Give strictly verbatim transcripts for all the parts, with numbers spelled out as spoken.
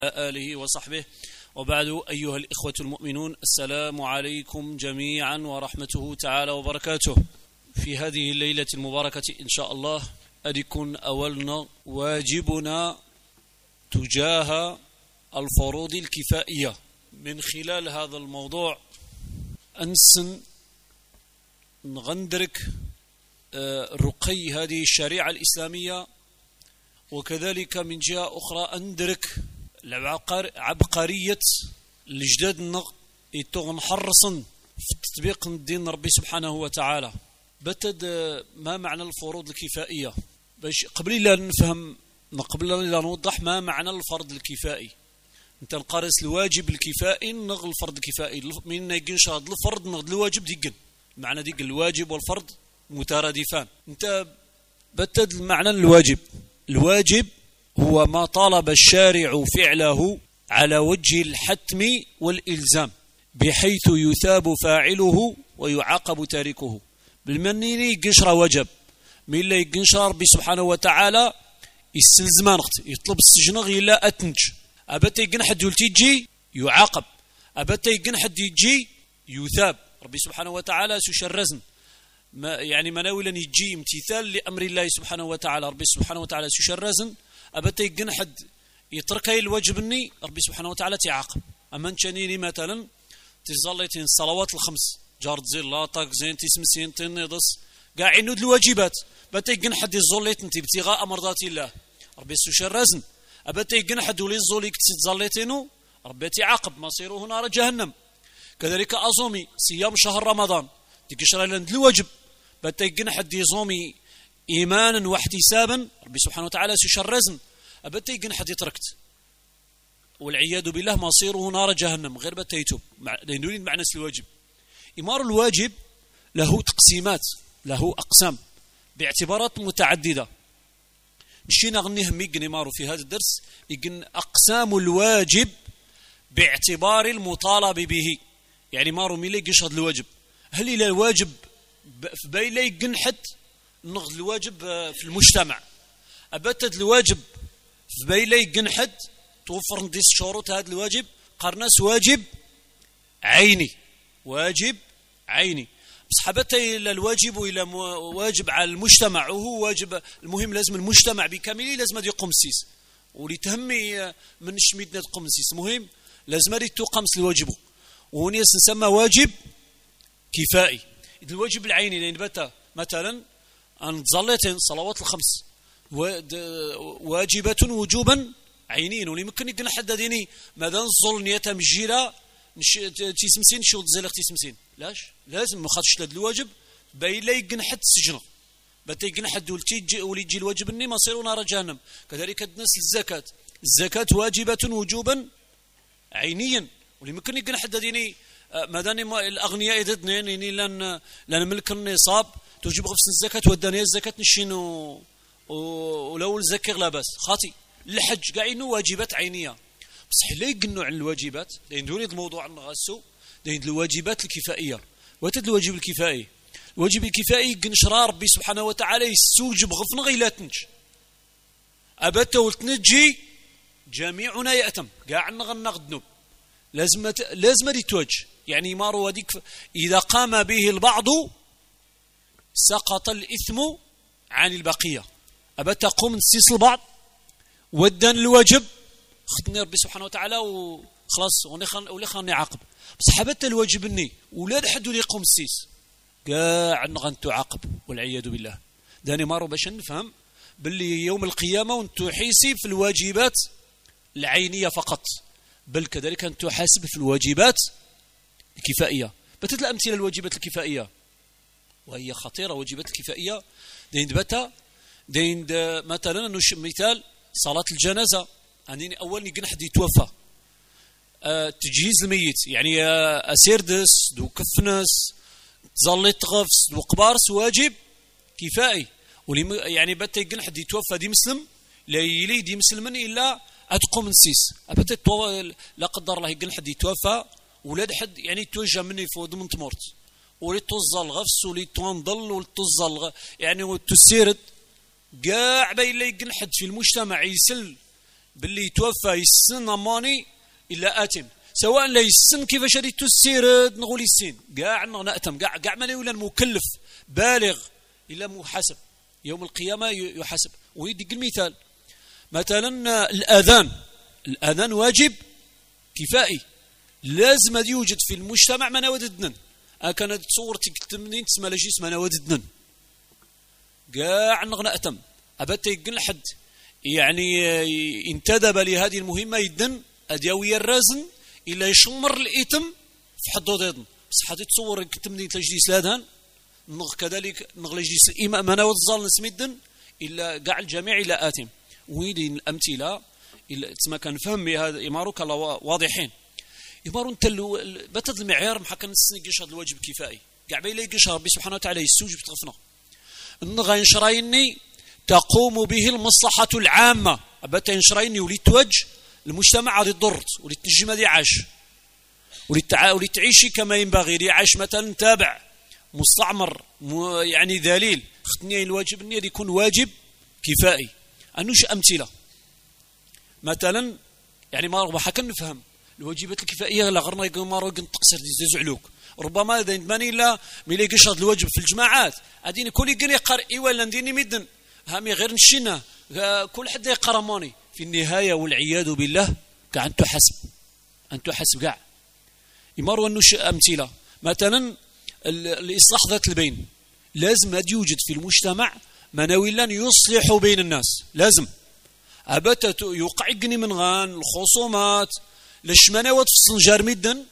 آله وصحبه وبعد. أيها الإخوة المؤمنون، السلام عليكم جميعا ورحمته تعالى وبركاته. في هذه الليلة المباركة إن شاء الله أدكن أولنا واجبنا تجاه الفروض الكفائية. من خلال هذا الموضوع أنسن نغندرك رقي هذه الشريعة الإسلامية، وكذلك من جهة أخرى أندرك عبقرية الجداد النغ يتوغن حرصا في تطبيق الدين ربي سبحانه وتعالى. بتد ما معنى الفروض الكفائية؟ باش قبل لا نفهم قبل لا نوضح ما معنى الفرض الكفائي. انت نقارس الواجب الكفائي نغ الفرض الكفائي. من يجنش هذا الفرض نغ الواجب ديجن، معنى ديك الواجب والفرض مترادفان. انت بتد معنى الواجب. الواجب هو ما طالب الشارع فعله على وجه الحتم والإلزام، بحيث يثاب فاعله ويعاقب تاركه. بالمنيني قنشرة وجب من اللي يقنشر ربي سبحانه وتعالى يستلزمان يطلب السجن غيلا أتنج. أبتا يقن حد يلتيجي يعاقب، أبتا يقن حد يجي يثاب. ربي سبحانه وتعالى سيشرزن ما يعني مناولا يجي امتثال لأمر الله سبحانه وتعالى. ربي سبحانه وتعالى سيشرزن أبتا يقن حد يتركي الواجبني ربي سبحانه وتعالى تعاقب. أما انشانيني مثلا تظليتين الصلوات الخمس جارد زين لا طاق زين تسمسين تنضس قاع عنود الواجبات بتا يقن حد يظليت انت ابتغاء مرضات الله ربي سيشرزن. أبتا يقن حد ولي الظليك تظليتينو ربي تعاقب مصيره نار جهنم. كذلك أصومي صيام شهر رمضان تكشر لند الواجب بتا يقن حد يصومي إيمانا واحتسابا ربي سبحانه وتعالى سيشرزن. أبتا يقن حد يتركت والعياذ بالله مصيره نار جهنم غير بتا يتوب. نريد معنى الواجب. إمار الواجب له تقسيمات، له أقسام باعتبارات متعددة. نشينا غنيه ميقن إماره في هذا الدرس يقن أقسام الواجب باعتبار المطالب به. يعني مارو ميلي يشهد الواجب. هل إلى الواجب في بايلي يقن حد نغض الواجب في المجتمع؟ أبتد الواجب في بايلي يقن حد توفر نديس شروط هذا الواجب قرناس واجب عيني. واجب عيني بس حبت إلى الواجب إلى واجب على المجتمع، وهو واجب المهم لازم المجتمع بكامله لازم يقوم السيس ولتهمي من شميدنا تقوم السيس مهم لازم تقمس الواجب. وهنا نسمى واجب كفائي. الواجب العيني لأن بتا مثلا أن تصليتين صلوات الخمس واجبة وجوبا عينين ولي ممكن يقول حد ديني ماذا نصل نيتها مجيرة تيسمسين شو تزلق تيسمسين لاش لازم ما خاطش لهذا الواجب باي لا يقن حد السجن بتا يقن حد ولتي ولي يجي الواجب اني مصير نار جهنم. كذلك الناس الزكاة الزكاة واجبة وجوبا عينيا ولي ممكن يقن حد ديني ماداني الاغنياء ضدنا يعني لان لان ملك النصاب توجب غفص الزكاة والدنيا الزكاة نشينو ولو الزكاة لا باس خاطي الحج قاعينو واجبات عينيه. بصح لا يقنوا عن الواجبات لان دوني الموضوع نغسو لان الواجبات الكفائيه. وتد الواجب الكفائي الواجب الكفائي قنشرا ربي سبحانه وتعالى يستوجب غفن غيلا تنج. أبتا ولتنجي جميعنا يأتم قاع نغنى غدنوب لازم لازم يتوج. يعني مارو هذيك إذا قام به البعض سقط الإثم عن البقية. أبتا قوم نسيس البعض ودان الواجب خدني ربي سبحانه وتعالى وخلاص ولي خلاني عاقب. بس حبت الواجب اني ولاد حد اللي يقوم السيس قاع نغن تعاقب والعياذ بالله. داني مارو باش نفهم باللي يوم القيامه وانتو حيسي في الواجبات العينيه فقط، بل كذلك انتو حاسب في الواجبات الكفائيه. بتت الامثله الواجبات الكفائيه وهي خطيره. واجبات الكفائيه دين بتا دين مثلا مثال صلاه الجنازه. أني أول نيجي حد يتوفى أه تجهيز الميت يعني أه أسيردس دو كفنس تظل تغفس دو قبارس واجب كفائي. ولي يعني بتا يجي حد يتوفى دي مسلم لا يلي دي مسلمن إلا أتقوم نسيس. أبتا لا قدر الله يجي حد يتوفى ولاد حد يعني توجه مني فوق من تمرت ولي توزل غفس ولي تنضل ولي توزل يعني وتسيرد قاع بين لا يجي حد في المجتمع يسل باللي توفى يسن أماني إلا آتم سواء لا يسن كيفاش غادي تسير نقول السين كاع نأتم كاع كاع ما ولا مكلف بالغ إلا محاسب يوم القيامة يحاسب. ويديك المثال مثلا الأذان الأذان واجب كفائي لازم هذا يوجد في المجتمع ما نوددنا كانت تصور تكتمنين تسمى لا جسم انا وددنا كاع نأتم أبدا يقل حد يعني انتدب لهذه المهمة يدن أديوية الرازن إلا يشمر الإتم في حدود يدن بس حتى تصور كتمنين تجلس لادهن نغ كذلك نغ لجلس الإمام ما نود الظال نسميدن إلا قاع الجميع إلى آتم. ويدين الأمثلة إلا تسمى كان فهم بهذا إمارك الله واضحين إمارو أنت بتد المعيار محكا نسني قش هذا الواجب كفائي قاع بيلي قش ربي سبحانه وتعالى يستوجب تغفنا النغا ينشرايني تقوم به المصلحة العامة أبتا ينشرايني وليت توجه المجتمع هذه ضرت وليت تنجم هذه عاش وليت تعيشي كما ينبغي ليعيش مثلا تابع مستعمر يعني ذليل ختني الواجب أن يكون واجب كفائي. أنوش أمثلة مثلا يعني ما حكا نفهم الواجبات الكفائية لا غرنا يقول ما روق تقصر يزعلوك ربما إذا ماني لا ملي قشط الواجب في الجماعات أديني كل يقري يقرأ إيوالا نديني مدن هامي غير نشينا كل حد يقرأ ماني في النهاية والعياذ بالله كاع أنتو حسب أنتو حسب كاع يمروا أنوش أمثلة مثلا الإصلاح ذات البين لازم هذا يوجد في المجتمع مناولا يصلح بين الناس لازم أبتا يوقع يقني من غان الخصومات ليش مناوات في السنجار مدن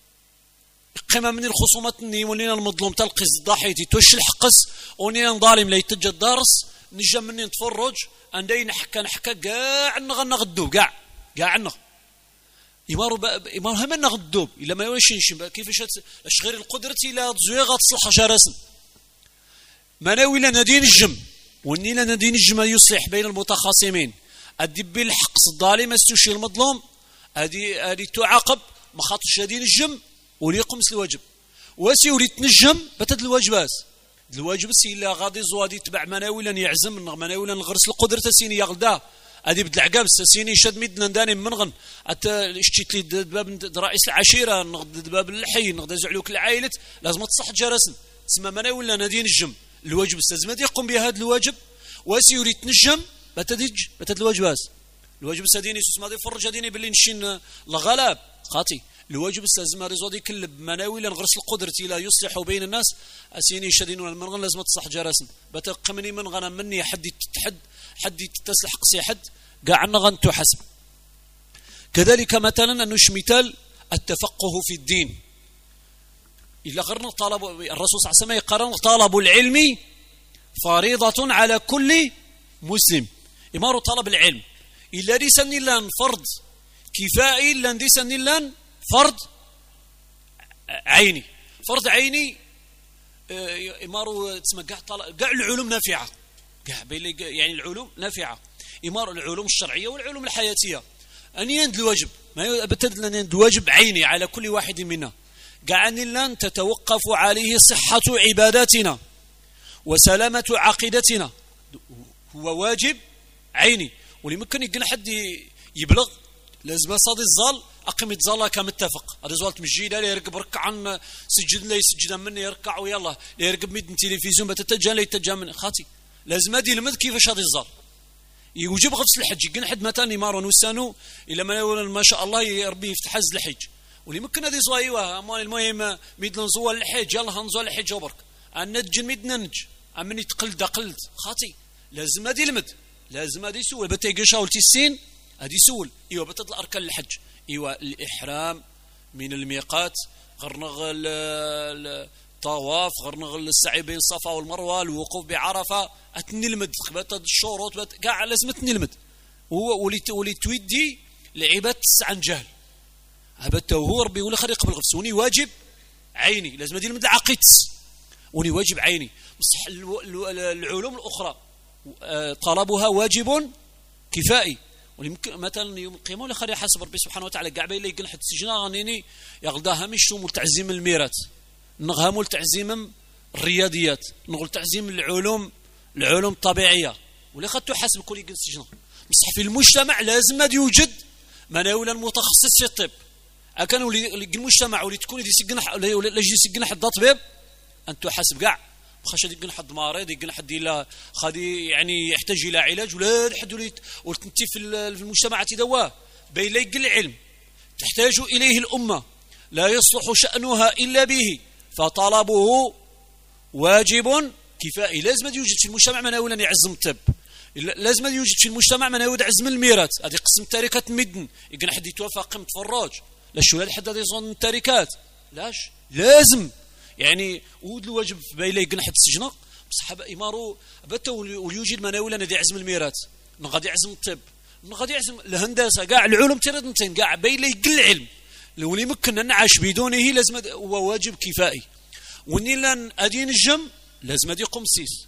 قيمة من الخصومات ني ولينا المظلوم تلقي الضحيتي توش الحقس ونينا ظالم لا يتجا الدارس نجا مني نتفرج عندي نحكى نحكى كاع نغنى غدوب كاع كاع نغ يمارو يمارو هم نغدوب الا ما واش نشم كيفاش اش غير القدره الى تزويغه تصلح جراسن مناوي لا نادي نجم وني لا نادي نجم يصلح بين المتخاصمين ادب بالحق الظالم استوشي المظلوم هذه هذه تعاقب ما خاطرش هذه نجم وليقوم الواجب واسي ولي تنجم بتد الواجبات الواجب سي الا غادي زوادي تبع مناولا يعزم مناولا نغرس القدره سيني يغدا هذه بدل العقاب سيني شاد مدنا داني منغن حتى اشتيت لي باب رئيس العشيره نغد باب الحي نغدا زعلوك العائله لازم تصح جرسن تسمى مناولا نادي نجم الواجب لازم يقوم بهذا الواجب واسي يريد تنجم بتدج بتد الواجبات الواجب ساديني اسمه هذا فرج هذيني باللي نشين الغلاب خاطي الواجب لازم رزودي كل مناوي نغرس القدره لا يصلح بين الناس اسيني شادين من غن لازم تصح جرسن بتقمني من غنا مني حد تحد حد تسلح قصي حد كاع غن تحسب. كذلك مثلا انه مثال التفقه في الدين الا غرنا طلب الرسول صلى الله عليه وسلم يقرن طلب العلم فريضه على كل مسلم امار طلب العلم الا لسن الا فرض كفائي الا لسن الا فرض عيني فرض عيني امارو تسمى كاع كاع العلوم نافعه كاع يعني العلوم نافعه امار العلوم الشرعيه والعلوم الحياتيه اني عند الواجب ما ابتدل ان الواجب عيني على كل واحد منا كاع ان لن تتوقف عليه صحه عباداتنا وسلامه عقيدتنا هو واجب عيني واللي ممكن يقول حد يبلغ لازم صادي الظال أقيم يتظل كمتفق هذا زوالت مجيدة لا يركب ركعا سجد لا يسجد مني يركع ويلا لا يركب ميد تلفزيون بتتجا لا يتجا من خاطي لازم هذه المد كيفاش هذا الظال يوجب غفص الحج يقول حد مثلا يمارون وسانو إلا ما شاء الله ربي يفتح حز الحج واللي ممكن هذه زوايوه أمان المهم ميد نزوال الحج يلا هنزوال الحج وبرك النج ميد ننج أمني تقلد قلد خاطي لازم هذه المد لازم هذه سول بتيجي شاولتي السين هذه سول ايوه بتطلع اركان الحج ايوه الاحرام من الميقات غرنغ الطواف غرنغ السعي بين الصفا والمروه الوقوف بعرفه اتنلمد بت الشروط كاع لازم تنلمد هو ولي ولي تودي لعبات عن جهل هبته هو ربي ولا خلي قبل غفص وني واجب عيني لازم دير من العقيد وني واجب عيني بصح العلوم الاخرى طلبها واجب كفائي ويمكن مثلا يوم القيامه ولا خلي حسب ربي سبحانه وتعالى كاع باين يقول حد السجن غنيني يغداها مش ملتعزم الميراث نغها ملتعزم الرياضيات نقول تعزيم العلوم العلوم الطبيعيه ولا خدتو حسب كل يقول السجن بصح في المجتمع لازم غادي يوجد مناولا متخصص في الطب. اكانوا المجتمع ولي تكون يدي سكن ولا يجي يسكن حد طبيب انت حاسب كاع واخا غادي يكون حد مريض يكون حد الا غادي يعني يحتاج الى علاج ولا حد وليت وانت في المجتمع تدواه بين لا يقل العلم تحتاج اليه الامه لا يصلح شانها الا به فطلبه واجب كفائي. لازم يوجد في المجتمع مناولا يعزم الطب، لازم يوجد في المجتمع مناولا يعزم الميراث. هذه قسم التركات مدن يكون حد يتوفى قيمه فراج لا شو هذا حد هذا يظن التركات لاش لازم يعني ود الواجب بين لا يكون حد السجنه بصح امارو بتا ويوجد مناولا غادي يعزم الميراث غادي يعزم الطب غادي يعزم الهندسه كاع العلوم تيرد كاع بين لا يقل العلم لو يمكن ان نعيش بدونه لازم هو واجب كفائي. وني لان ادين الجم لازم غادي يقوم السيس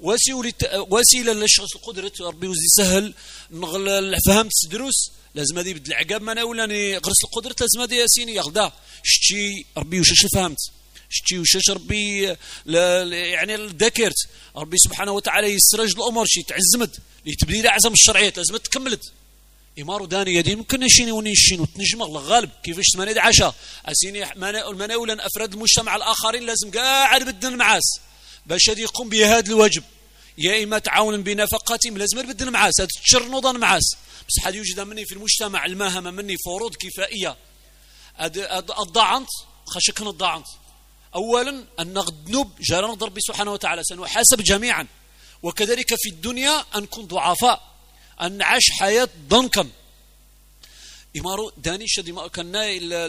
وسيله للشخص القدره ربي وزي سهل فهمت الدروس لازم غادي يبدل العقاب مناولا غرس القدره لازم غادي ياسيني يغدا شتي ربي واش فهمت شتي واش ربي يعني ذاكرت ربي سبحانه وتعالى يسرج الامور شي تعزمت لتبديل اعظم الشرعيات لازم تكملت إمارو داني يدين ممكن نشيني ونشين وتنجم الغالب كيفاش ثمانية عشر أسيني المناولا أفراد المجتمع الآخرين لازم قاعد بدنا المعاس باش هذا يقوم بهذا الواجب يا إما تعاون بنفقاتهم لازم بدنا المعاس هذا تشرنوضا المعاس بس هذا يوجد مني في المجتمع الماهمة مني فروض كفائية الضعنت خشكنا الضعنت أولا أن الذنوب جارنا ربي سبحانه وتعالى سنحاسب جميعا وكذلك في الدنيا أن نكون ضعفاء أن نعيش حياة ضنكا إمارو داني شد ما كنا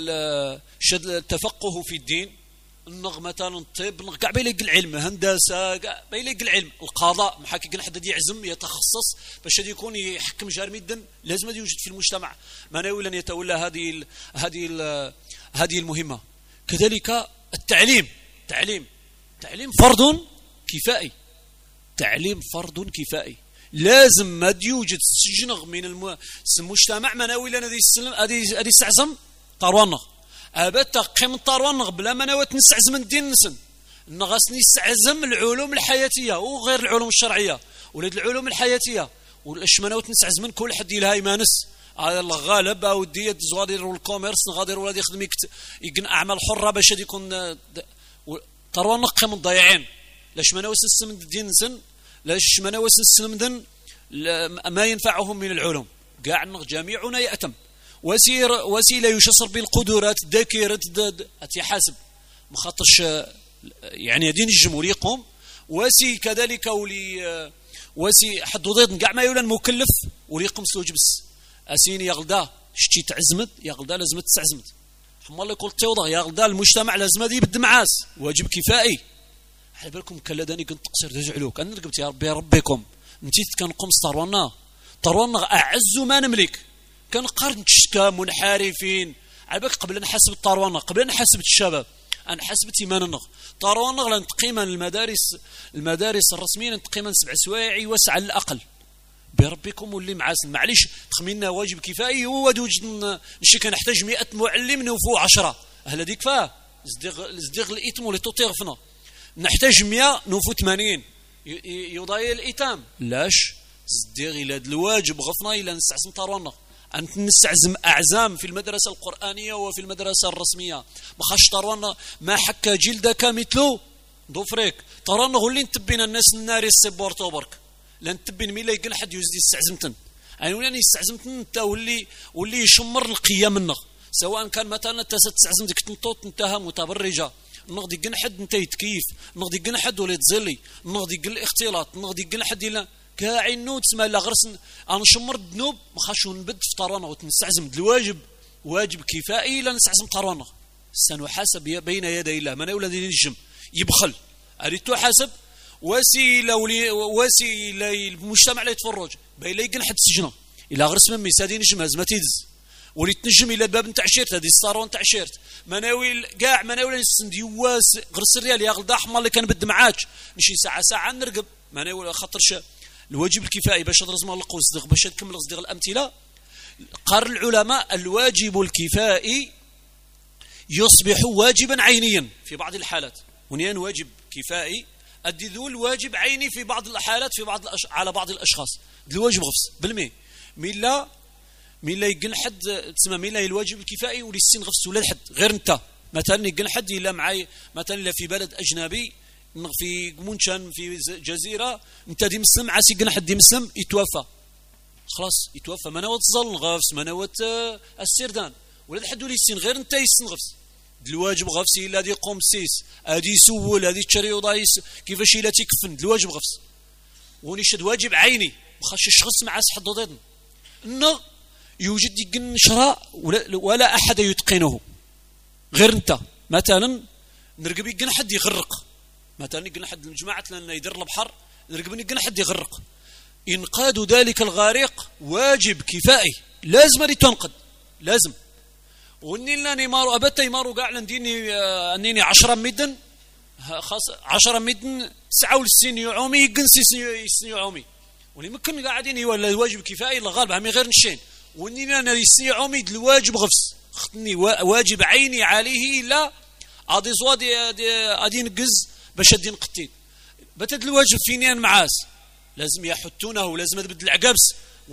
شد التفقه في الدين النغ مثلا الطب كاع بيلق العلم هندسة كاع بيلق العلم القضاء محاكي كان حد يعزم يتخصص باش يكون يحكم جار مدا لازم يوجد في المجتمع مناولا يتولى هذه ال هذه ال هذه المهمة. كذلك التعليم تعليم تعليم فرض كفائي تعليم فرض كفائي لازم ما يوجد سجنغ من المجتمع مناولا هذه السلم هذه هذه السعزم طاروانغ ابات قيم طاروانغ بلا مناوات نسعزم الدين نسن نغاسني نسعزم العلوم الحياتيه وغير العلوم الشرعيه ولاد العلوم الحياتيه والاش مناوات نسعزم كل حد لها يمانس على الغالب او ديت زوادير والكوميرس غادر ولا يخدم يكن اعمال حره باش يكون طاروانغ قيم الضياعين لاش مناوات نسم الدين نسن لاش ما نوس السلمدن ما ينفعهم من العلوم قاع جميعنا يأتم وسير وسيله يشصر بالقدرات ذاكره يحاسب مخاطرش يعني دين الجمهور يقوم وسي كذلك ولي وسي حد ضيض كاع ما يولان مكلف ولي يقوم سوجبس اسيني يغدا شتي تعزمت يغدا لازم تستعزمت حما الله يقول توضع يغدا المجتمع لازم هذه يبد معاس واجب كفائي على بالكم كلاداني كنت تقصر تجعلوك انا رقبت يا ربي ربكم نتيت كنقوم طروانا طروانا اعز ما نملك كنقارن تشكا منحرفين على بالك قبل نحسب الطروانا قبل نحسب الشباب انا حسبت ايماننا طروانا لان تقييما المدارس المدارس الرسميه تقييما سبع سوايع وسع على الاقل بربكم واللي معاس معليش تخمينا واجب كفائي هو وجد نشي كنحتاج مئة معلم نوفو عشرة هل هذيك فاه زديغ زديغ الايتم اللي تطيغفنا نحتاج مئة نوفو ثمانين يضايا الإيتام لاش زديغ إلى هذا الواجب غفنا إلى نستعزم طاروانا أن نستعزم أعزام في المدرسة القرآنية وفي المدرسة الرسمية ما خاش طاروانا ما حكى جلدك مثلو ضفريك طاروانا هو اللي نتبين الناس الناري السبورتو برك لان تبين ميلا يقول حد يزدي استعزمتن يعني ولا استعزمتن انت واللي واللي يشمر القيام منك سواء كان مثلا تستعزم ديك تنطوط انتهى متبرجه نغدي جنحد انت يتكيف نغدي جنحد ولا تزلي نغدي جل الاختلاط نغدي جنحد الى كاعي نوت ما لا غرسن انا شمر الذنوب ما خاش نبد في طرانا وتنستعزم الواجب واجب كفائي لا نستعزم طرانا سنحاسب بين يدي الله من اولاد الجم يبخل اريتو حاسب وسيله ولي وسيله المجتمع لا يتفرج بين لا يجنحد السجنه الى غرس ممي سادين جماز ما تيدز وليت نجم الى باب نتاع شيرت هذه الصارون تاع شيرت مناويل كاع مناويل السنديواس غرس الريال يا غلدا احمر اللي كان بد معاك نمشي ساعه ساعه نرقب مناويل خاطرش الواجب الكفائي باش ترزم القوس صدق باش تكمل صدق الامثله قال العلماء الواجب الكفائي يصبح واجبا عينيا في بعض الحالات ونيان واجب كفائي ادي ذو الواجب عيني في بعض الحالات في بعض الأش... على بعض الاشخاص الواجب غفص بالمي ملا ملا يقن حد تسمى ملا الواجب الكفائي وللسين غفس ولا حد غير انت مثلا يقن حد الا معاي مثلا الا في بلد اجنبي في منشن في جزيره انت دي مسلم عاسي يقن حد مسلم يتوفى خلاص يتوفى ما نوت ظل غفس ما نوت السردان ولا حد للسين غير انت يسن غفس الواجب غفس الا دي قوم سيس ادي سول ادي تشري وضايس كيفاش الا تكفن الواجب غفس ونشد واجب عيني مخاش الشخص مع حد ضدنا انه يوجد يقن شراء ولا, ولا احد يتقنه غير انت مثلا نرقب يقن حد يغرق مثلا يقن حد الجماعه لنا يدير البحر نرقب يقن حد يغرق انقاذ ذلك الغارق واجب كفائي لازم تنقذ لازم وني لاني مارو ابتا يمارو كاع نديني انني عشرة مدن خاص عشرة مدن تسعة وستين يعومي يقنسي يسني يعومي ولي ممكن قاعدين ولا الواجب كفائي الغالب عمي غير نشين وني انا يسني يعومي الواجب غفس خطني واجب عيني عليه لا ادي زوادي ادي نقز باش ادين قتيل بتد الواجب فيني انا معاس لازم يحطونه لازم تبدل العقابس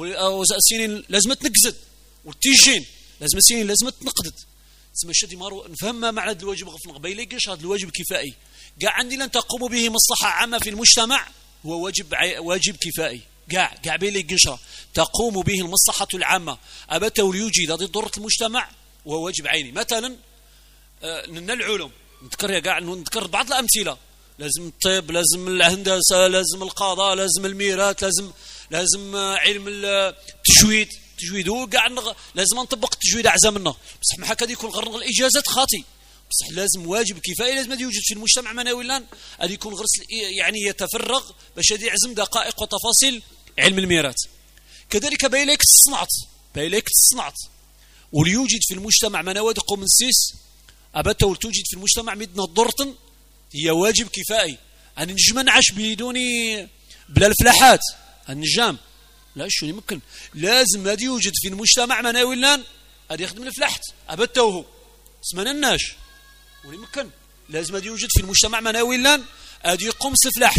وسنين لازم تنقزد وتيجين لازم سنين لازم تنقدد تسمى شدي مارو نفهم ما معنى الواجب غفن قبيلي قش هذا الواجب كفائي قاع عندي لن تقوم به مصلحة عامة في المجتمع هو واجب واجب كفائي قاع قاع بيلي قشرة تقوم به المصلحة العامة أبته ليوجد هذه ضرة المجتمع وهو واجب عيني مثلا آه العلوم نذكر قاع نذكر بعض الأمثلة لازم الطب لازم الهندسة لازم القضاء لازم الميراث لازم لازم علم التجويد التجويد هو كاع لازم نطبق التجويد اعزى منه بصح ما هكا يكون غير الاجازات خاطي بصح لازم واجب كفايه لازم يوجد في المجتمع مناولا هذا يكون غير يعني يتفرغ باش يعزم دقائق وتفاصيل علم الميراث كذلك بايليك الصنعت بايليك الصنعت وليوجد في المجتمع مناوي قوم السيس ابته توجد في المجتمع مدنا ضرطن هي واجب كفائي ان نجم نعيش بدون بلا الفلاحات النجام لا شو يمكن لازم هذا يوجد في المجتمع مناولا هذا يخدم الفلاحت ابتوه اسمنا الناش ويمكن لازم هذا يوجد في المجتمع مناولا هذا يقوم سفلاحت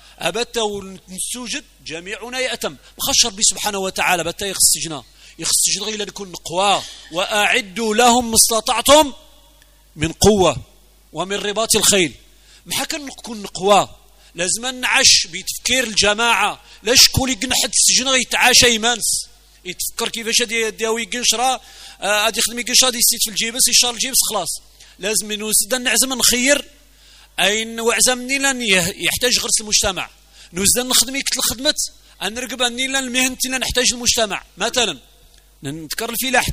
ابتوه نسوجد جميعنا يأتم بخش ربي سبحانه وتعالى بتا يخسجنا يخسجنا غير نكون قوى واعدوا لهم ما استطعتم من قوه ومن رباط الخيل ما حكى نكون قوى لازم نعش بتفكير الجماعه لاش كل يقنحد السجن يتعاشى يمانس يتفكر كيفاش يداوي قشره غادي يخدم قشره غادي يسيت في الجيبس يشار الجيبس خلاص لازم نوسد نعزم نخير اين وعزمني لن يحتاج غرس المجتمع نوزد نخدم يكتل خدمه نرقب اني لن المهنتي لن نحتاج المجتمع مثلا نذكر الفلاحت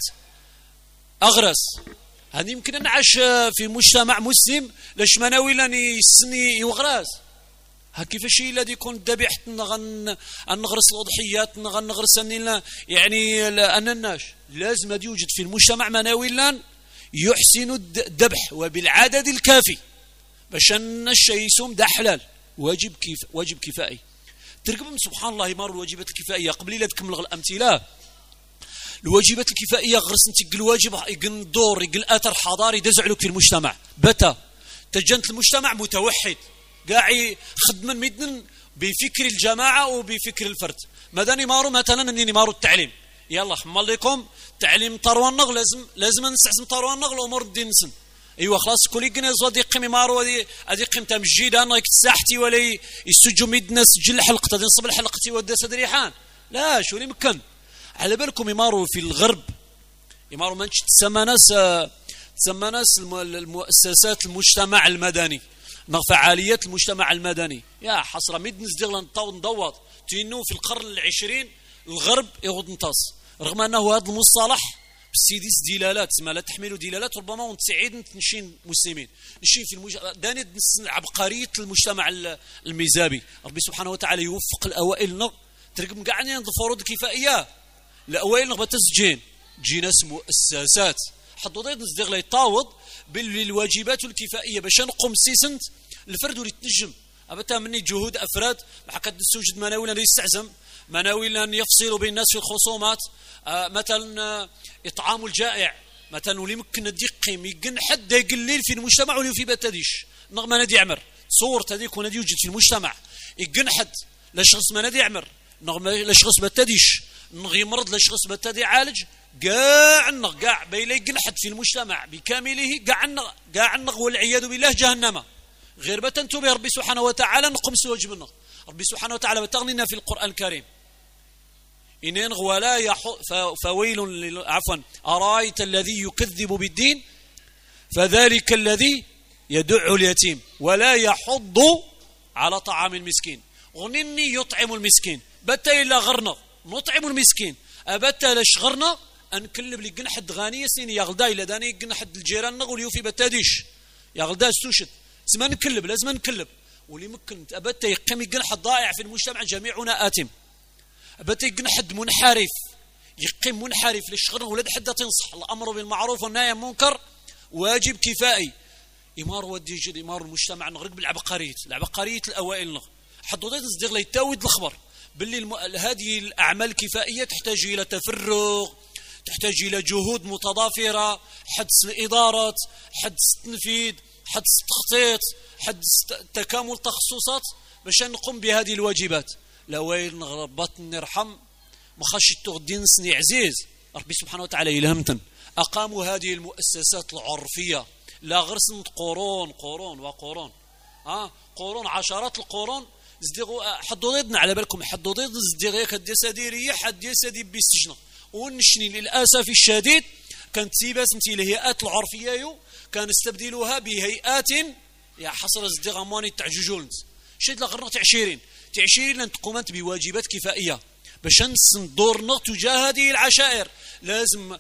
اغرس هذه يمكن نعيش في مجتمع مسلم لاش مناوي لن يسني يغراس ها كيفاش الذي يكون الذبيح نغن نغرس الاضحيات نغن نغرس يعني ان الناس لازم هذا يوجد في المجتمع مناولا يحسن الذبح وبالعدد الكافي باش الشيء يسوم ده حلال واجب كيف واجب كفائي تركب سبحان الله مار الواجبات الكفائيه قبل لا تكمل الامثله الواجبات الكفائيه غرس انت الواجب يقن الدور يقن الاثر حضاري دزعلك في المجتمع بتا تجنت المجتمع متوحد قاعي خدما مدن بفكر الجماعه وبفكر الفرد مداني مارو مثلا اني مارو التعليم يلا حمل لكم تعليم طروان النغل لازم لازم نستعزم طروان النغل امور الدين نسن ايوا خلاص كل يقنا زودي قيمي مارو هذه هذه قيمتها مجيده انا تساحتي ولا يسجوا مدنا سجل حلقه نصب حلقتي ودا سدريحان لا شو اللي مكن على بالكم يماروا في الغرب يماروا منش تسمى ناس تسمى ناس المؤسسات المجتمع المدني فعاليات المجتمع المدني يا حسره مدنس ديال نطاو ندوض تينو في القرن العشرين الغرب يغض نطاس رغم انه هذا المصطلح بسيديس دلالات ما لا تحمل دلالات ربما ونتسعيد نشين مسلمين نشين في المج... داني عبقريه المجتمع الميزابي ربي سبحانه وتعالى يوفق الاوائل نغ ترقم قاعدين الفروض الكفائيه الاوائل نغ تسجين تجي ناس مؤسسات حدو ضيد نصدق يتعوض بالواجبات الكفائيه باش نقوم سيسنت الفرد اللي تنجم ابتا مني جهود افراد ما حكد السوجد مناوي يستعزم مناوي ان يفصلوا بين الناس في الخصومات آه مثلا آه اطعام الجائع مثلا ولي ممكن ندي قيم يقن حد يقلل في المجتمع ولي في بتديش نغمه نادي عمر صور تديك ونادي يوجد في المجتمع يقن حد لا شخص ما نادي عمر نغمه لا شخص بتديش نغي مرض لاش غص بتا يعالج كاع النغ كاع بيلي ينحد في المجتمع بكامله كاع النغ كاع النغ والعياذ بالله جهنم غير بتنتبه ربي سبحانه وتعالى نقوم سواجب النغ ربي سبحانه وتعالى بتغنينا في القرآن الكريم إنين ولا يحو فويل عفوا أرأيت الذي يكذب بالدين فذلك الذي يدع اليتيم ولا يحض على طعام المسكين غنني يطعم المسكين بتا إلا غرنا نطعم المسكين أبتا لاش غرنا أنكلب لي جنحد غانية سين يغلدا إلا داني جنحد الجيران نقول يوفي بتاديش يغلدا استوشد لازم نكلب لازم نكلب واللي ممكن أبتا يقيم جنحد ضائع في المجتمع جميعنا آتم أبتا جنحد منحرف يقيم منحرف للشغل ولد حدا تنصح الأمر بالمعروف والنهي عن المنكر واجب كفائي إمار ودي جد إمار المجتمع نغرق بالعبقرية العبقرية الأوائل حدودات نصدق لي تاود الخبر باللي الم... هذه الأعمال الكفائية تحتاج إلى تفرغ تحتاج إلى جهود متضافرة حدث الإدارات حدث التنفيذ حدث التخطيط حدث تكامل تخصصات باش نقوم بهذه الواجبات لا ويل نغربط نرحم مخشي تغدين سني عزيز ربي سبحانه وتعالى يلهمتن أقاموا هذه المؤسسات العرفية لا غرسن قرون قرون وقرون ها قرون عشرات القرون زديغو حدودنا على بالكم حدودنا زديغيك الدساديرية حد يسادي بيستجنا ونشني للأسف الشديد كانت سيباس انتي الهيئات العرفية يو كان استبدلوها بهيئات يا حصر زديغ امواني تعججون شد لغرنا تعشيرين تعشيرين لن تقومت بواجبات كفائية باش ندورنا تجاه هذه العشائر لازم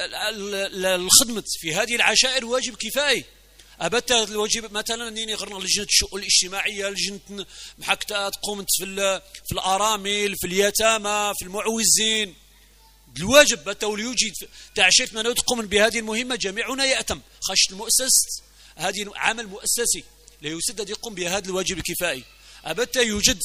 الخدمة في هذه العشائر واجب كفائي أبت الواجب مثلا نيني غرنا لجنة الشؤون الاجتماعية لجنة محكتات قمت في في الأرامل في اليتامى في المعوزين الواجب بتو يوجد تعشيت من تقوم بهذه المهمة جميعنا يأتم خشت المؤسس هذه عمل مؤسسي لا يسدد يقوم بهذا الواجب الكفائي أبت يوجد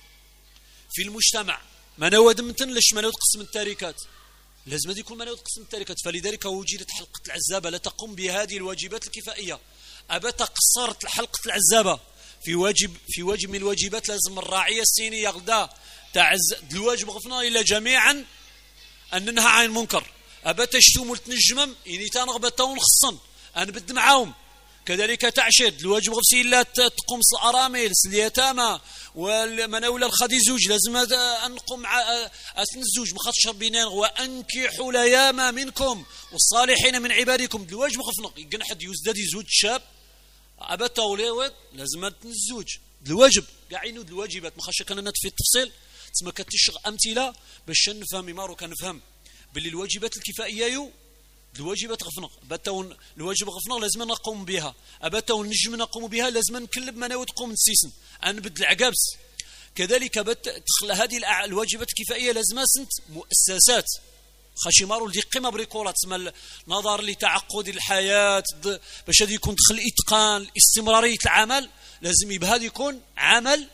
في المجتمع مناود متن ليش مناود قسم التاركات لازم يكون مناود قسم التاركات فلذلك وجدت حلقة العزابة لا تقوم بهذه الواجبات الكفائية أبت قصرت حلقة العزابة في واجب في واجب من الواجبات لازم الراعية السيني يغدا تعز الواجب غفنا إلى جميعا أن ننهى عن المنكر أبت شتوم وتنجمم إني تنغبتون خصن أنا بدي معاهم كذلك تعشد الواجب غفسي إلا تقوم الأرامل اليتامى والمناولة الخدي زوج لازم أنقم أثن الزوج مخاطش ربنا وأنكحوا الأيام منكم والصالحين من عبادكم الواجب غفنا يقن حد يزداد زوج شاب أبتا وليوت لازم أثن الزوج الواجب قاعينو الواجبات مخاطش كان في التفصيل تسمى كتشغ أمثلة باش نفهم مارو كنفهم باللي الواجبات الكفائية يو الواجبات غفنا أبتون الواجب غفنا لازم نقوم بها أبتون نجم نقوم بها لازم نكلب مناوي تقوم نسيسن أنبدل العقابس كذلك بت تخلى هذه الواجبات الكفائية لازم سنت مؤسسات خشيمارو اللي قيمة بريكولات تسمى نظر لتعقد الحياة باش هذا يكون دخل إتقان استمرارية العمل لازم يبقى هذا يكون عمل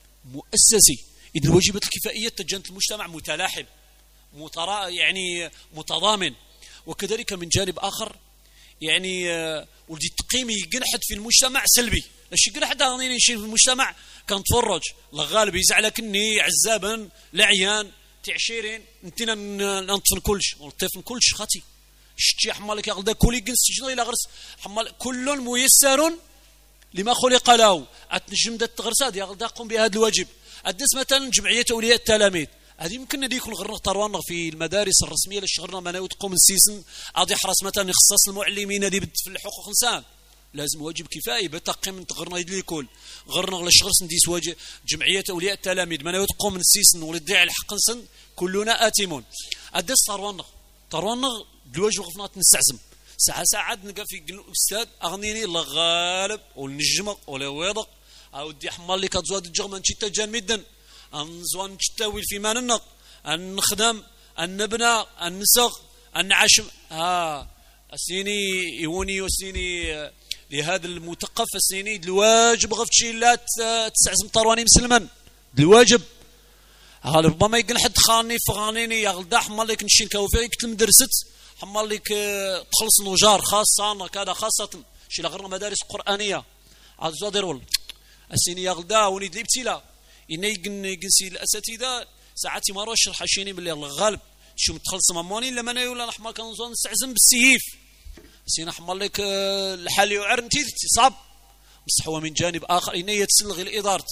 مؤسسي إذا الواجبات الكفائية تجنت المجتمع متلاحم مترا يعني متضامن وكذلك من جانب آخر يعني ولدي تقيمي جنحت في المجتمع سلبي اش جنحت هاني شيء في المجتمع كان تفرج الغالب يزعل كني عزابا لعيان تعشيرين انتنا نطفن كلش ونطفن كلش خاتي شتي حمالك يغدا كولي جنس سجن الى غرس حمال كل ميسر لما خلق له اتنجم دات تغرسات يغدا قوم بهذا الواجب ادس مثلا جمعيه اولياء التلاميذ هذه يمكن ان يكون غير طروان في المدارس الرسميه اللي شغلنا مناوي تقوم السيسن اضي حرس مثلا يخصص المعلمين اللي في الحقوق الانسان لازم واجب كفائي بتقيم تغرنا يدلي يكون غرنا غلا شغل نديس واجب جمعيه اولياء التلاميذ مناوي تقوم السيسن ولدي الحق نسن كلنا آثمون ادس طروان طروان الواجب غفنا نستعزم ساعه ساعه نلقى في الاستاذ اغنيني الله غالب والنجمه ولا ويضق او دي حمال لي كتزواد الجغم انت تجان مدن أنزوان تشتاوي في ما ننق أن نخدم أن نبنى أن نسق أن نعشم ها السيني يوني والسيني لهذا المتقف السيني الواجب غفتشي لا تسعزم طرواني مسلما الواجب هذا ربما يقول حد خاني فغانيني يغلدا حمال لك نشين كوفي كتل مدرست حمال لك تخلص نجار خاصة كذا خاصة شي لغرنا مدارس قرآنية عاد زادر وال السيني يغلدا وني دليبتي لا إن يجن يجنسي الأساتذة ساعات ما روش الحشيني باللي الغالب شو متخلص ماموني لما انا ولا نحما كنظن نستعزم بالسيف سينا حمر لك الحالي وعرنتي تصاب بصح هو من جانب اخر ان يتسلغ الاداره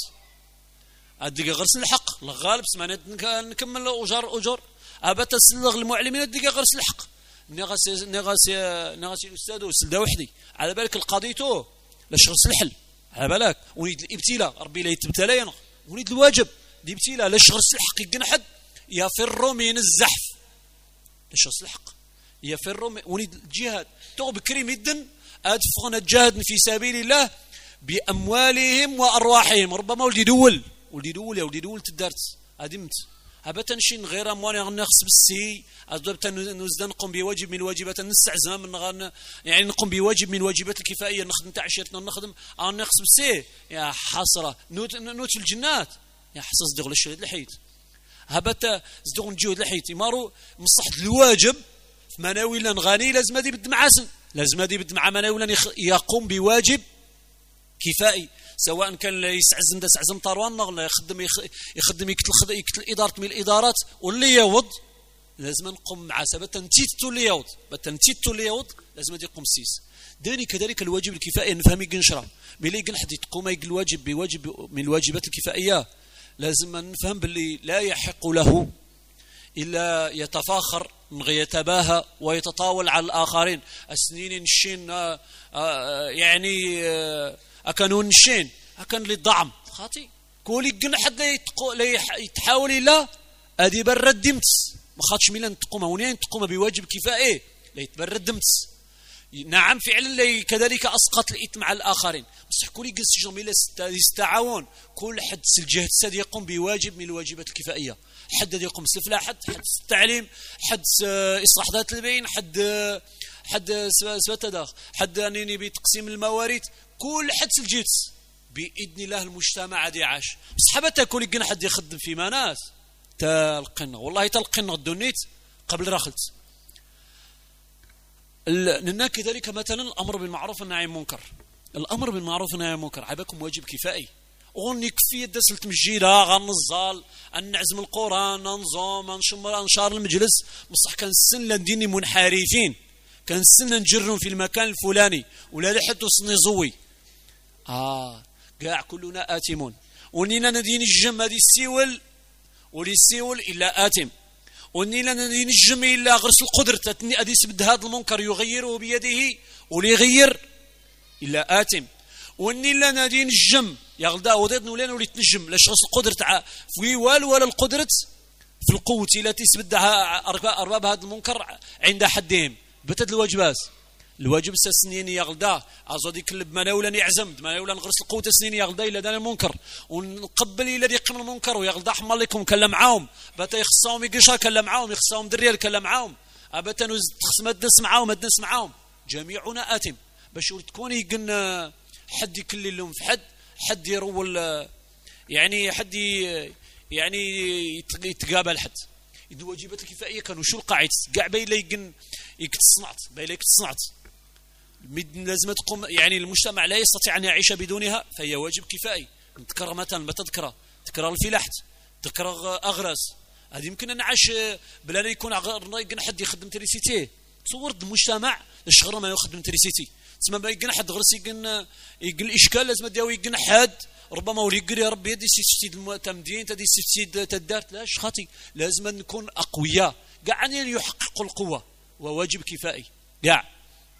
الدقيقه غرس الحق الغالب سمعنا نكمل اجر اجر ابى تسلغ المعلمين الدقيقه غرس الحق نغاس نغاس نغاس الاستاذ وسلده وحدي على بالك القضيته لاش غرس الحل على بالك ونيد الابتلاء ربي لا يتبتلى ينا ونيد الواجب دي ابتلاء لاش غرس الحق يقنحد يفر من الزحف لاش غرس الحق يفر ونيد الجهاد تو بكري مدن ادفغنا جهاد في سبيل الله باموالهم وارواحهم ربما ولدي دول ولدي دول يا ولدي دول تدارت ادمت هبا تنشين غير اموالي غنخص بالسي ازدبت نزد نقوم بواجب من الواجبات نستعزم من يعني نقوم بواجب من الواجبات الكفائيه نخدم تاع عشيرتنا نخدم نخص بالسي يا حسره نوت نوت في الجنات يا حصص دغل الشهيد الحيت هبا زدغ نجود الحيت مارو مصلحه الواجب في مناويل غني لازم هذه بد معاسن لازم هذه بد مع مناويل يقوم بواجب كفائي سواء كان يسعزم دا سعزم طاروان ولا يخدم يخدم يكتل يكتل اداره من الادارات واللي يوض لازم نقوم مع سبت نتيتو اللي يوض بتنتيتو اللي يوض لازم يقوم السيس داني كذلك الواجب الكفائي نفهم ينشرا ملي حد تقوم الواجب بواجب من الواجبات الكفائيه لازم نفهم باللي لا يحق له الا يتفاخر يتباهى ويتطاول على الاخرين السنين نشين يعني اكانوا نشين اكن لي ضعم خاطي كولي قن حد لا يتحاول لا ادي برد دمت ما خاطش ميلا تقوم هونين تقوم بواجب كفائي لا يتبرد دمت نعم فعلا كذلك اسقط الاثم على الاخرين بصح كولي قن سجن ميلا يستعاون كل حد الجهد ساد يقوم بواجب من الواجبات الكفائيه حد يقوم بالفلاح حد حد التعليم حد اصلاح ذات البين حد حد سبات داخ حد انني بتقسيم الموارد كل حد الجهد باذن الله المجتمع عادي عاش بصح حبت كل يقن حد يخدم في ناس تلقنا والله تلقنا الدنيت قبل رخلت لنا كذلك مثلا الامر بالمعروف والنهي عن المنكر الامر بالمعروف والنهي عن المنكر عباكم واجب كفائي ونكفي الدس التمجيده غنزال ان نعزم القران ننظم نشمر انشار المجلس بصح كان السن لنديني منحرفين كان السن نجرهم في المكان الفلاني ولا لحد وصني زوي اه كاع كلنا آثمون ونينا ندين الجم هذه السيول ولي السيول الا آثم ونينا ندين الجم الا غرس القدر تتني ادي سبد هذا المنكر يغيره بيده ولي يغير الا آثم ونينا ندين الجم يا غدا وديد نولين ولي تنجم لاش غرس القدر تاع في وال ولا القدره في القوه التي سبدها ارباب هذا المنكر عند حدهم بتد الواجبات الواجب سنين يغلدا ازودي كل مناولا يعزم مناولا نغرس القوه سنين يغلدا الا دار المنكر ونقبل الى يقيم المنكر ويغلدا حمر لكم كلم معاهم بتا يخصهم يقشا كلم معاهم يخصهم دريال كلم معاهم ابتا تخص ما تدس معاهم ما تدس معاهم جميعنا آثم باش تكون يقن حد يكل لهم في حد حد يرول يعني حد يعني يتقابل حد الواجبات الكفائيه كانوا شو القاعده كاع باين يقن يكتصنعت باين يكتصنعت لازم تقوم يعني المجتمع لا يستطيع ان يعيش بدونها فهي واجب كفائي نذكر مثلا ما تذكر تذكر الفلاحت تذكر اغراس هذه يمكن ان نعيش بلا لا يكون يقن حد يخدم تريسيتي تصور المجتمع الشغل ما يخدم تريسيتي تسمى ما يقن حد غرس يقن يقن الاشكال لازم دياو يقن حد ربما ولي يقري يا ربي هذه سيستيد المتمدين هذه سيستيد تدارت لا خاطي لازم نكون اقوياء كاع ان يحققوا القوه وواجب كفائي كاع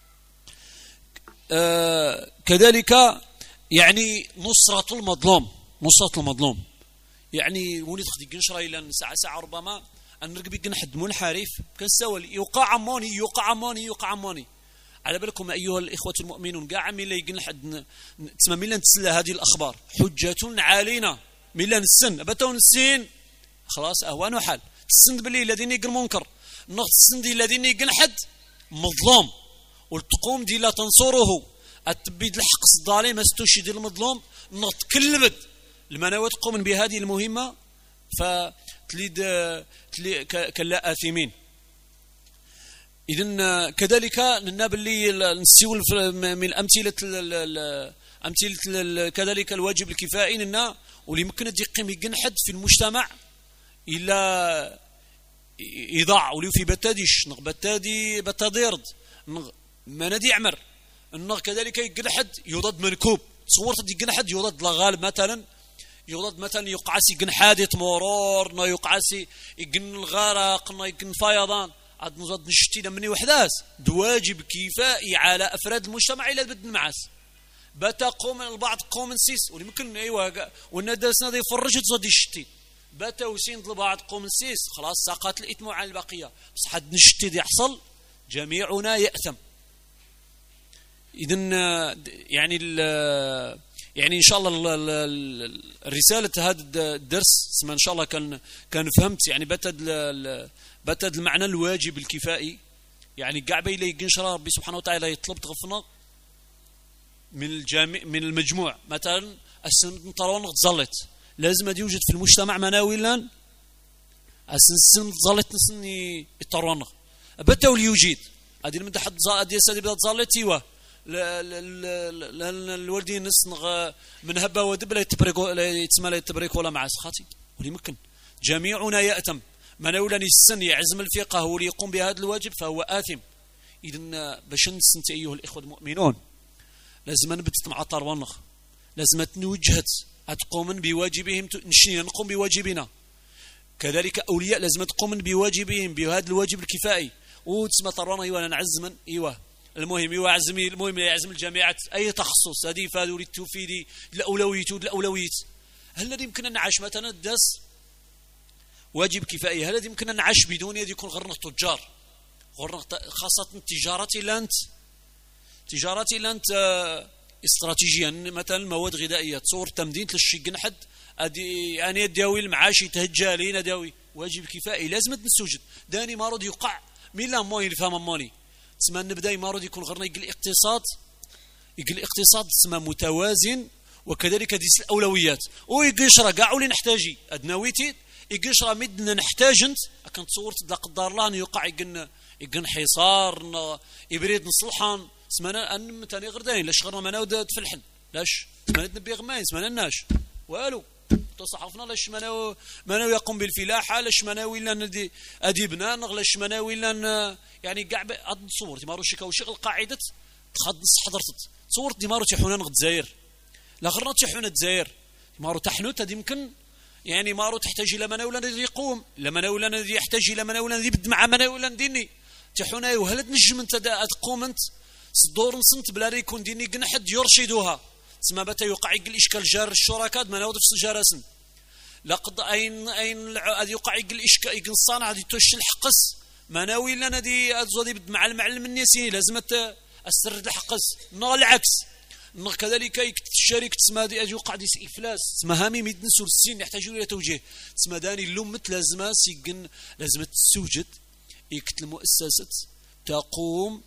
آه كذلك يعني نصرة المظلوم نصرة المظلوم يعني ولي تخدي نشرا الى ساعه ساعه ربما ان نرقبي كنحد منحرف كنساول يوقع عموني يوقع عموني يوقع عموني على بالكم ايها الاخوه المؤمنون كاع ملي يقن حد تسمى ملي نتسلى هذه الاخبار حجه علينا ملي نسن بتون السين خلاص اهوان حال تسند باللي الذين يقن منكر نغ تسند الذين يقن حد مظلوم وتقوم دي لا تنصره التبيد الحق الظالم استشهد المظلوم نغ تكلبد المناوات تقوم بهذه المهمه فتليد تلي كلا آثمين إذن كذلك نناب اللي نسيول من أمثلة أمثلة كذلك الواجب الكفائي لنا واللي ممكن يقيم يقن حد في المجتمع إلا يضاع وليو في بتاديش نغ بتادي بتاديرد نغ منادي عمر النغ كذلك يقنحد يضاد منكوب صورت دي يقنحد يضاد لغالب مثلا يضاد مثلا يقعسي يقن حادث مرور نا يقعسي يقن الغرق نا يقن فيضان عاد نزاد نشتي مني وحداس دواجب كفائي على أفراد المجتمع إلى بد المعاس بتا قوم البعض قوم نسيس ويمكن ايوا والنداس هذا يفرج تزاد يشتي بتا وسين البعض قوم نسيس خلاص ساقط الاثم على البقيه بس حد نشتي يحصل جميعنا يأثم اذن يعني يعني ان شاء الله الرساله هذا الدرس اسمها ان شاء الله كان كان فهمت يعني بتا بتا المعنى الواجب الكفائي يعني كاع بين ينشر ربي سبحانه وتعالى يطلب تغفنا من الجامع من المجموع مثلا السن طرون تزلت لازم يوجد في المجتمع مناولا السن تزلت نسني الطرون بتا وليوجد هذه من حد زاد يسدي بدا تزلت ايوا الوالدين نسنغ من هبه ودبله يتبريكو يتسمى يتبريكو ولا مع سخاتي وليمكن جميعنا يأتم مناولا السن يعزم الفقه هو اللي يقوم بهذا الواجب فهو آثم اذا باش نسنت ايها الاخوه المؤمنون لازم نبت مع طرونخ لازم نوجهت تقوم بواجبهم نشني نقوم بواجبنا كذلك اولياء لازم تقوم بواجبهم بهذا الواجب الكفائي وتسمى طرونه ايوا نعز من ايوا المهم ايوا عزمي المهم يعزم الجامعات اي تخصص هذه فادوا للتوفيدي الاولويات الاولويات هل الذي يمكن ان نعيش مثلا الدرس واجب كفائي هل الذي يمكن ان نعيش بدون يكون غير تجار غير خاصه تجارتي لانت تجارتي لانت استراتيجيا مثلا مواد غذائيه تصور تمدين للشي حد ادي يعني داوي المعاش يتهجى لينا داوي واجب كفائي لازم نسوجد داني ما رد يقع مين لا موني فهم موني تسمى نبدا ما رد يكون غير يقل الاقتصاد يقل الاقتصاد تسمى متوازن وكذلك ديس الاولويات ويقشرا كاع اللي نحتاجي ادناويتي يقشرا مدنا نحتاج انت كنت تصورت لا قدر الله ان يوقع يقن يقن حصار يبريد نصلحان سمعنا ان ثاني غرداني لاش غرنا مناود تفلحن لاش سمعنا نبي غماين سمعنا الناش والو تصحفنا لاش مناو مناو يقوم بالفلاحه لاش مناو الا ندي اديبنا لاش مناو الا يعني كاع تصور ما روش كاو شغل قاعده تخدص حضرت تصورت دي مارو تيحونا نغ الجزائر لا غرنا تيحونا الجزائر مارو تحنوت هذه يمكن يعني مارو تحتاج الى مناول الذي يقوم لا مناول الذي يحتاج الى مناول الذي بد مع مناول ديني تحونا وهل تنجم انت تقوم انت صدور نصنت بلا يكون ديني قن حد يرشدوها تسمى بتا يوقع يقل اشكال جار الشركاء ما ناوض في جارسن لقد اين اين غادي يوقع يقل اشكال يقن الصانع غادي توش الحقس مناوي لنا دي ازودي بد مع المعلم النسي لازم السرد الحقس نو العكس نو كذلك الشركه تسمى دي يوقع دي افلاس تسمى هامي ميدنسور السين يحتاجوا الى توجيه تسمى داني اللومت لازم سيقن لازم تسوجد يكت المؤسسه تقوم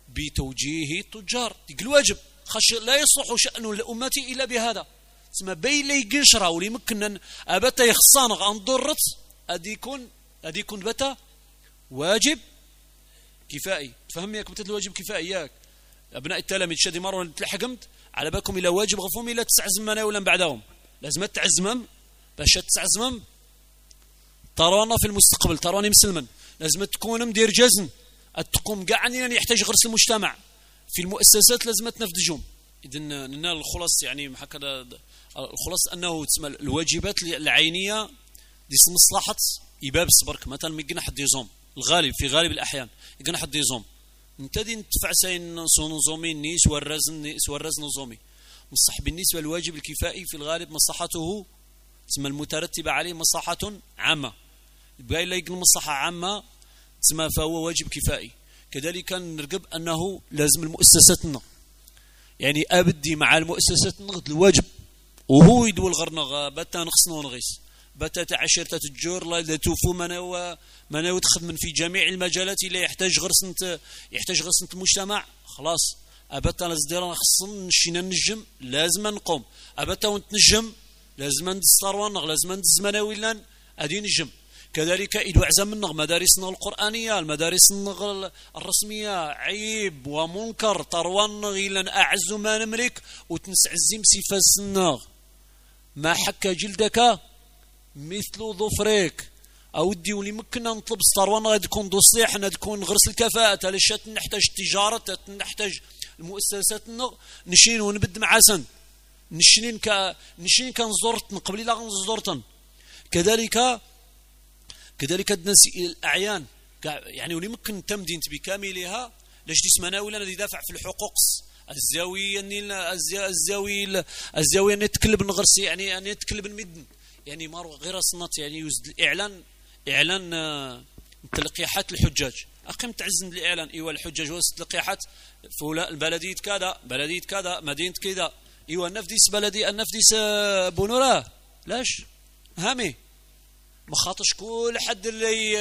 بتوجيه التجار يقول واجب خش لا يصلح شأن الأمة إلا بهذا تسمى بين لي قشرة ولي يمكن أبتا يخصان غنضرت أدي يكون أدي يكون بتا واجب كفائي تفهم ياك بتا الواجب كفائي ياك أبناء التلاميذ شادي مرة تلحقمت على بالكم إلى واجب غفوم إلى تسعزم ولا بعدهم لازم تعزمم باش تسعزمم ترانا في المستقبل تراني مسلما لازم تكون مدير جزم تقوم كاع يعني يحتاج غرس المجتمع في المؤسسات لازم تنفذجهم اذا لنا الخلاص يعني هكذا الخلاص انه تسمى الواجبات العينيه دي مصلحه يباب صبرك مثلا ما يقنا حد يزوم الغالب في غالب الاحيان يقنا حد يزوم انت دي ندفع سين نظامي النيس والرزن نيس والرزن نظامي مصح بالنسبه للواجب الكفائي في الغالب مصلحته تسمى المترتبه عليه مصلحه عامه يبقى الا يقنا مصلحه عامه تسمى فهو واجب كفائي كذلك نرقب أنه لازم المؤسساتنا يعني أبدي مع المؤسسات نغد الواجب وهو يدول غرنا بتا نخصنا ونغيس بتا تعشرة الجور لا توفو مناو مناو تخدم في جميع المجالات اللي يحتاج غرسنت يحتاج غرسنت المجتمع خلاص أبتا نزدير نخصن نشينا نجم لازم نقوم أبتا ونتنجم لازم ندستروان لازم ندز مناوي لان أدي نجم كذلك إدو أعزم منغ مدارسنا القرآنية المدارس الرسمية عيب ومنكر تروان غيلا أعز ما نملك وتنسعزم صفة النغ ما حك جلدك مثل ظفرك اودي ولي مكنا نطلب ستاروان غادي تكون دوصيح غادي تكون غرس الكفاءه لاشات نحتاج تجاره نحتاج المؤسسات نشين ونبد مع سن نشين ك نشين كنزورت قبل لا نزورتن كذلك كذلك الناس الاعيان يعني ولي ممكن تمدينت بكاملها لاش تسمعنا ولا ندي دافع في الحقوق الزاويه اني الزاويه الزاويه نتكلب نغرسي يعني اني نتكلب المدن يعني مار غير صنات يعني يوزد الاعلان اعلان تلقيحات الحجاج اقيم تعزن الاعلان ايوا الحجاج وسط تلقيحات فولا البلديه كذا بلديه كذا مدينه كذا ايوا النفديس بلدي النفديس بونوراه لاش هامي ما خاطش كل حد اللي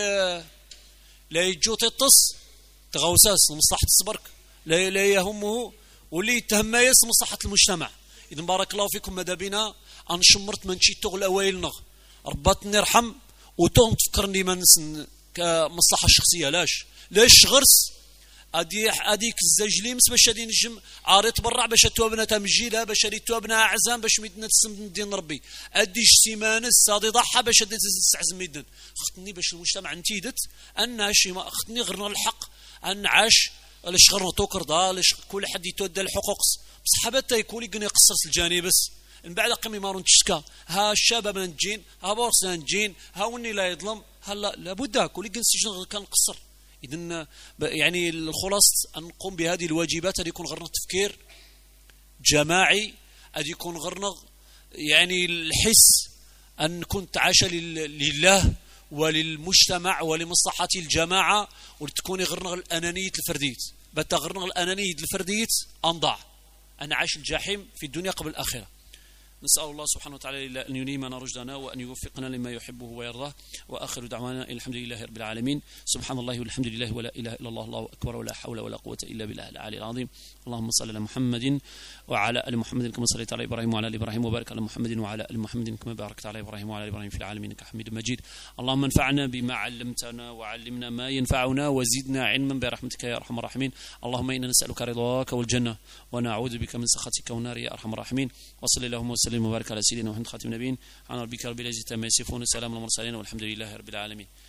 لا يجو تيطس تغوساس مصلحه الصبرك لا لا يهمه واللي يتهم يس مصلحه المجتمع. اذا بارك الله فيكم ماذا بنا ان شمرت من شي تغل اوائل نغ ربطني يرحم وتون تفكرني من كمصلحه الشخصيه لاش لاش غرس ادي اديك الزوج ليمس باش غادي نجم عاري تبرع باش توابنا تمجيله باش غادي توابنا عزام باش ميدنا تسم دين ربي ادي سيمانه صادي ضحى باش غادي تستعزم ميدن خطني باش المجتمع نتيدت ان شي ما خطني غير الحق ان عاش لاش غير توكر دا لاش كل حد يتودى الحقوق بصحابته يكون يقني يقصص الجانب بس من بعد قمي مارون تشكا ها الشباب نجين ها بورس نجين ها وني لا يظلم هلا لابد كل يقن سجن كان قصر. إذن يعني الخلاصة أن نقوم بهذه الواجبات أن يكون غرنا تفكير جماعي أن يكون غرنا يعني الحس أن نكون تعاش لله وللمجتمع ولمصلحة الجماعة وتكون غرنا الأنانية الفردية بتا غرنا الأنانية الفردية أنضع أن عاش الجحيم في الدنيا قبل الآخرة. نسأل الله سبحانه وتعالى أن يلهمنا رشدنا وأن يوفقنا لما يحبه ويرضاه وآخر دعوانا الحمد لله رب العالمين سبحان الله والحمد لله ولا إله إلا الله الله أكبر ولا حول ولا قوة إلا بالله العلي العظيم. اللهم صل على محمد وعلى آل محمد كما صليت على إبراهيم وعلى آل إبراهيم وبارك على محمد وعلى آل محمد كما باركت على إبراهيم وعلى آل إبراهيم في العالمين إنك حميد مجيد. اللهم انفعنا بما علمتنا وعلمنا ما ينفعنا وزدنا علما برحمتك يا أرحم الراحمين. اللهم إنا نسألك رضاك والجنة ونعوذ بك من سخطك والنار يا أرحم الراحمين. وصلى اللهم وسلم وبارك على سيدنا محمد خاتم النبيين عن ربك رب العزة عما يصفون سلام المرسلين والحمد لله رب العالمين.